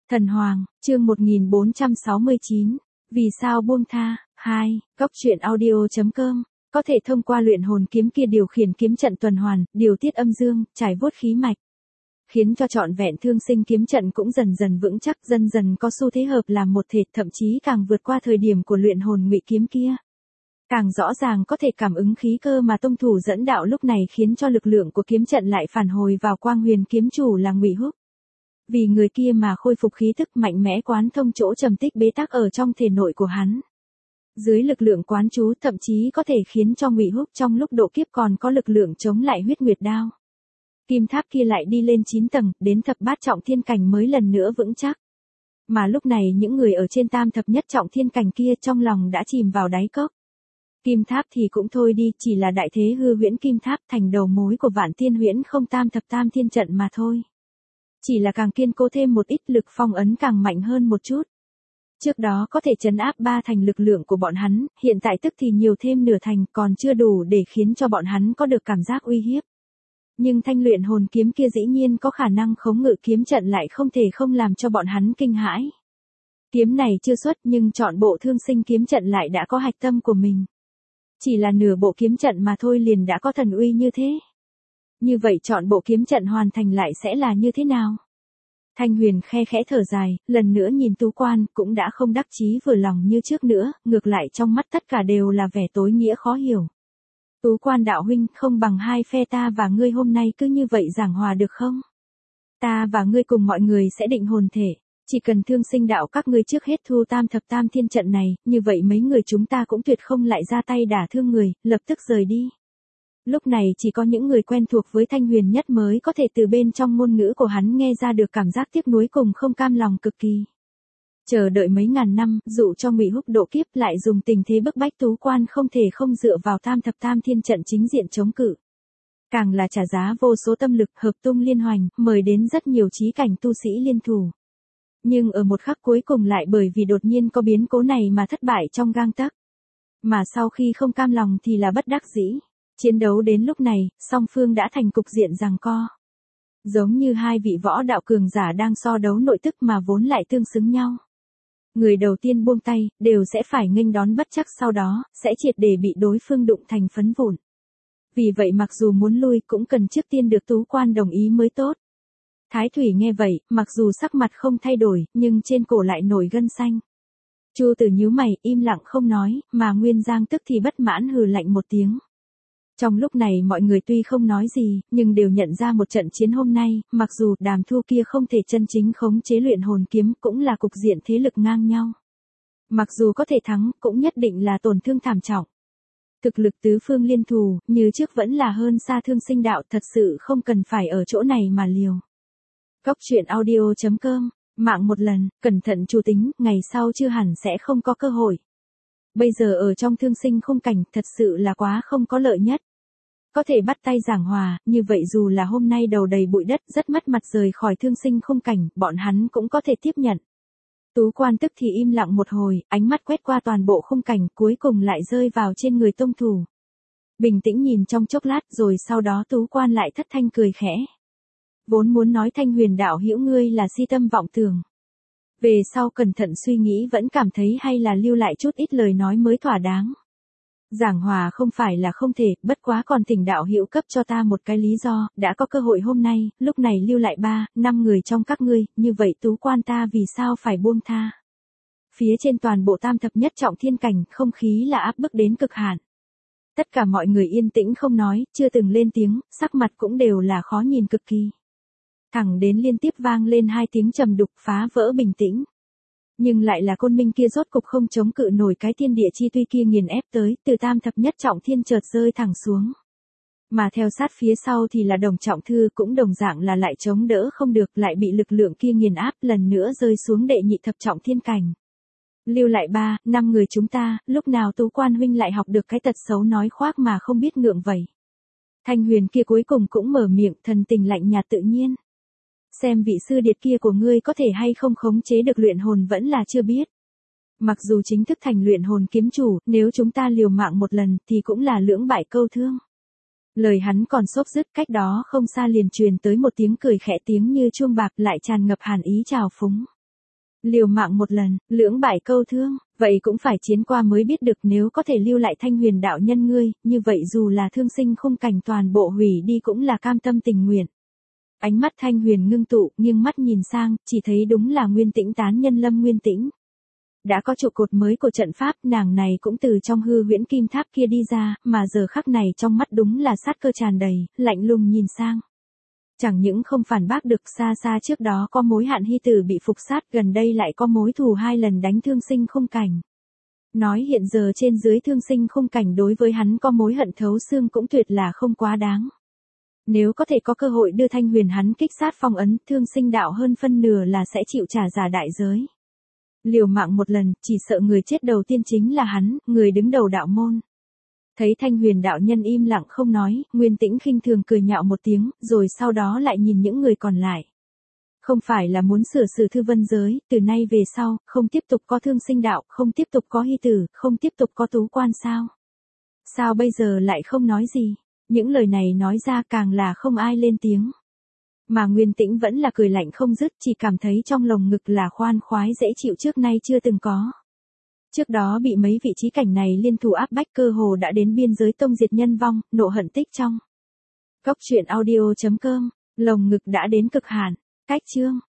Thần Hoàng, chương 1469. Vì sao buông tha? 2. Góc truyện audio.com. Có thể thông qua luyện hồn kiếm kia điều khiển kiếm trận tuần hoàn, điều tiết âm dương, trải vuốt khí mạch, khiến cho trọn vẹn thương sinh kiếm trận cũng dần dần vững chắc, dần dần có xu thế hợp làm một thể, thậm chí càng vượt qua thời điểm của luyện hồn ngụy kiếm kia. Càng rõ ràng có thể cảm ứng khí cơ mà tông thủ dẫn đạo lúc này, khiến cho lực lượng của kiếm trận lại phản hồi vào Quang Huyền kiếm chủ là Ngụy Húc. Vì người kia mà khôi phục khí thức mạnh mẽ, quán thông chỗ trầm tích bế tắc ở trong thể nội của hắn. Dưới lực lượng quán chú, thậm chí có thể khiến cho Ngụy Húc trong lúc độ kiếp còn có lực lượng chống lại huyết nguyệt đao. Kim tháp kia lại đi lên 9 tầng, đến thập bát trọng thiên cảnh mới lần nữa vững chắc. Mà lúc này những người ở trên tam thập nhất trọng thiên cảnh kia trong lòng đã chìm vào đáy cốc. Kim tháp thì cũng thôi đi, chỉ là đại thế hư huyễn kim tháp thành đầu mối của vạn tiên huyễn không tam thập tam thiên trận mà thôi. Chỉ là càng kiên cố thêm một ít, lực phong ấn càng mạnh hơn một chút. Trước đó có thể trấn áp 3 thành lực lượng của bọn hắn, hiện tại tức thì nhiều thêm nửa thành, còn chưa đủ để khiến cho bọn hắn có được cảm giác uy hiếp. Nhưng thanh luyện hồn kiếm kia dĩ nhiên có khả năng khống ngự kiếm trận, lại không thể không làm cho bọn hắn kinh hãi. Kiếm này chưa xuất nhưng trọn bộ thương sinh kiếm trận lại đã có hạch tâm của mình. Chỉ là nửa bộ kiếm trận mà thôi liền đã có thần uy như thế. Như vậy trọn bộ kiếm trận hoàn thành lại sẽ là như thế nào? Thanh Huyền khe khẽ thở dài, lần nữa nhìn Tú Quan, cũng đã không đắc chí vừa lòng như trước nữa, ngược lại trong mắt tất cả đều là vẻ tối nghĩa khó hiểu. Tú Quan đạo huynh, không bằng hai phe ta và ngươi hôm nay cứ như vậy giảng hòa được không? Ta và ngươi cùng mọi người sẽ định hồn thể, chỉ cần thương sinh đạo các ngươi trước hết thu tam thập tam thiên trận này, như vậy mấy người chúng ta cũng tuyệt không lại ra tay đả thương người, lập tức rời đi. Lúc này chỉ có những người quen thuộc với Thanh Huyền nhất mới có thể từ bên trong ngôn ngữ của hắn nghe ra được cảm giác tiếc nuối cùng không cam lòng cực kỳ. Chờ đợi mấy ngàn năm, dụ cho Ngụy Húc độ kiếp, lại dùng tình thế bức bách Tú Quan không thể không dựa vào tam thập tam thiên trận chính diện chống cự. Càng là trả giá vô số tâm lực, hợp tung liên hoành, mời đến rất nhiều chí cảnh tu sĩ liên thủ. Nhưng ở một khắc cuối cùng lại bởi vì đột nhiên có biến cố này mà thất bại trong gang tấc. Mà sau khi không cam lòng thì là bất đắc dĩ. Chiến đấu đến lúc này, song phương đã thành cục diện giằng co. Giống như hai vị võ đạo cường giả đang so đấu nội tức mà vốn lại tương xứng nhau. Người đầu tiên buông tay, đều sẽ phải nghênh đón bất trắc, sau đó, sẽ triệt để bị đối phương đụng thành phấn vụn. Vì vậy mặc dù muốn lui cũng cần trước tiên được Tú Quan đồng ý mới tốt. Thái Thủy nghe vậy, mặc dù sắc mặt không thay đổi, nhưng trên cổ lại nổi gân xanh. Chu Tử nhíu mày, im lặng không nói, mà Nguyên Giang tức thì bất mãn hừ lạnh một tiếng. Trong lúc này mọi người tuy không nói gì, nhưng đều nhận ra một trận chiến hôm nay, mặc dù Đàm Thu kia không thể chân chính khống chế luyện hồn kiếm, cũng là cục diện thế lực ngang nhau. Mặc dù có thể thắng, cũng nhất định là tổn thương thảm trọng. Thực lực tứ phương liên thù, như trước vẫn là hơn xa thương sinh đạo, thật sự không cần phải ở chỗ này mà liều. Góc truyện audio.com, mạng một lần, cẩn thận chủ tính, ngày sau chưa hẳn sẽ không có cơ hội. Bây giờ ở trong thương sinh khung cảnh, thật sự là quá không có lợi nhất. Có thể bắt tay giảng hòa, như vậy dù là hôm nay đầu đầy bụi đất, rất mất mặt rời khỏi thương sinh khung cảnh, bọn hắn cũng có thể tiếp nhận. Tú Quan tức thì im lặng một hồi, ánh mắt quét qua toàn bộ khung cảnh, cuối cùng lại rơi vào trên người tông thủ. Bình tĩnh nhìn trong chốc lát, rồi sau đó Tú Quan lại thất thanh cười khẽ. Vốn muốn nói Thanh Huyền đạo hữu ngươi là si tâm vọng tưởng. Về sau cẩn thận suy nghĩ vẫn cảm thấy hay là lưu lại chút ít lời nói mới thỏa đáng. Giảng hòa không phải là không thể, bất quá còn thỉnh đạo hữu cấp cho ta một cái lý do, đã có cơ hội hôm nay, lúc này lưu lại 3-5 người trong các ngươi, như vậy Tú Quan ta vì sao phải buông tha. Phía trên toàn bộ tam thập nhất trọng thiên cảnh, không khí là áp bức đến cực hạn. Tất cả mọi người yên tĩnh không nói, chưa từng lên tiếng, sắc mặt cũng đều là khó nhìn cực kỳ. Thẳng đến liên tiếp vang lên 2 tiếng trầm đục phá vỡ bình tĩnh. Nhưng lại là Côn Minh kia rốt cục không chống cự nổi cái thiên địa chi tuy kia nghiền ép tới, từ tam thập nhất trọng thiên chợt rơi thẳng xuống. Mà theo sát phía sau thì là Đồng Trọng Thư, cũng đồng dạng là lại chống đỡ không được, lại bị lực lượng kia nghiền áp, lần nữa rơi xuống đệ nhị thập trọng thiên cảnh. Lưu lại 3-5 người chúng ta, lúc nào Tú Quan huynh lại học được cái tật xấu nói khoác mà không biết ngượng vậy. Thanh Huyền kia cuối cùng cũng mở miệng, thần tình lạnh nhạt tự nhiên. Xem vị sư điệt kia của ngươi có thể hay không khống chế được luyện hồn vẫn là chưa biết. Mặc dù chính thức thành luyện hồn kiếm chủ, nếu chúng ta liều mạng một lần thì cũng là lưỡng bại câu thương. Lời hắn còn xốp dứt, cách đó không xa liền truyền tới một tiếng cười khẽ, tiếng như chuông bạc lại tràn ngập hàn ý trào phúng. Liều mạng một lần, lưỡng bại câu thương, vậy cũng phải chiến qua mới biết được, nếu có thể lưu lại Thanh Huyền đạo nhân ngươi, như vậy dù là thương sinh khung cảnh toàn bộ hủy đi cũng là cam tâm tình nguyện. Ánh mắt Thanh Huyền ngưng tụ, nghiêng mắt nhìn sang, chỉ thấy đúng là Nguyên Tĩnh tán nhân Lâm Nguyên Tĩnh. Đã có trụ cột mới của trận pháp, nàng này cũng từ trong hư huyễn kim tháp kia đi ra, mà giờ khắc này trong mắt đúng là sát cơ tràn đầy, lạnh lùng nhìn sang. Chẳng những không phản bác được, xa xa trước đó có mối hạn hy tử bị phục sát, gần đây lại có mối thù 2 lần đánh thương sinh khung cảnh. Nói hiện giờ trên dưới thương sinh khung cảnh đối với hắn có mối hận thấu xương cũng tuyệt là không quá đáng. Nếu có thể có cơ hội đưa Thanh Huyền hắn kích sát phong ấn, thương sinh đạo hơn phân nửa là sẽ chịu trả giá đại giới. Liều mạng một lần, chỉ sợ người chết đầu tiên chính là hắn, người đứng đầu đạo môn. Thấy Thanh Huyền đạo nhân im lặng không nói, Nguyên Tĩnh khinh thường cười nhạo một tiếng, rồi sau đó lại nhìn những người còn lại. Không phải là muốn sửa sử thư vân giới, từ nay về sau, không tiếp tục có thương sinh đạo, không tiếp tục có hy tử, không tiếp tục có tú quan sao? Sao bây giờ lại không nói gì? Những lời này nói ra càng là không ai lên tiếng. Mà Nguyên Tĩnh vẫn là cười lạnh không dứt, chỉ cảm thấy trong lồng ngực là khoan khoái dễ chịu trước nay chưa từng có. Trước đó bị mấy vị trí cảnh này liên thủ áp bách, cơ hồ đã đến biên giới tông diệt nhân vong, nộ hận tích trong. Góc truyện audio.com, lồng ngực đã đến cực hạn. Cách chương